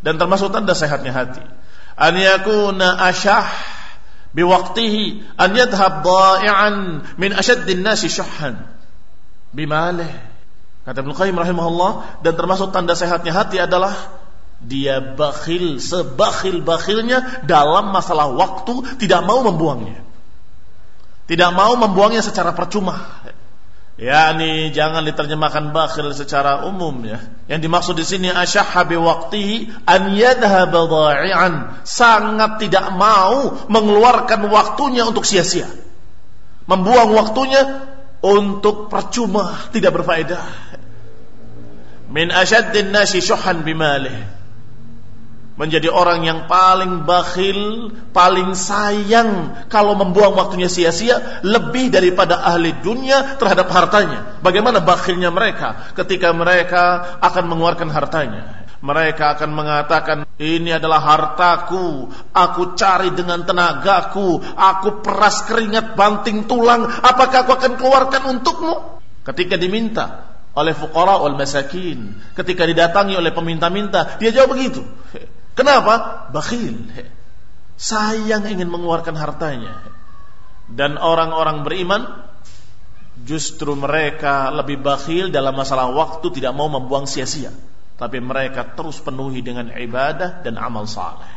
Dan termasuk tanda sehatnya hati, an yakuna asyah biwaqtihi an yadhhab dha'i'an min ashaddin nasi syuhhan bimalih. Kata Ibnu Qayyim rahimahullah, dan termasuk tanda sehatnya hati adalah dia bakhil sebakhil-bakhilnya dalam masalah waktu, tidak mau membuangnya. Tidak mau membuangnya secara percuma. Yani jangan diterjemahkan bakhil secara umum ya. Yang dimaksud di sini asyahha biwaqtihi an yadhhaba dha'i'an, sangat tidak mau mengeluarkan waktunya untuk sia-sia. Membuang waktunya untuk percuma, tidak berfaedah. Min asyaddin nasi syuhhan bimalih, menjadi orang yang paling bakhil, paling sayang kalau membuang waktunya sia-sia, lebih daripada ahli dunia terhadap hartanya. Bagaimana bakhilnya mereka ketika mereka akan mengeluarkan hartanya? Mereka akan mengatakan, ini adalah hartaku, aku cari dengan tenagaku, aku peras keringat banting tulang, apakah aku akan keluarkan untukmu? Ketika diminta oleh fuqara wal masakin, ketika didatangi oleh peminta-minta, dia jawab begitu. Kenapa? Bakhil, sayang ingin mengeluarkan hartanya. Dan orang-orang beriman justru mereka lebih bakhil dalam masalah waktu, tidak mau membuang sia-sia, tapi mereka terus penuhi dengan ibadah dan amal saleh.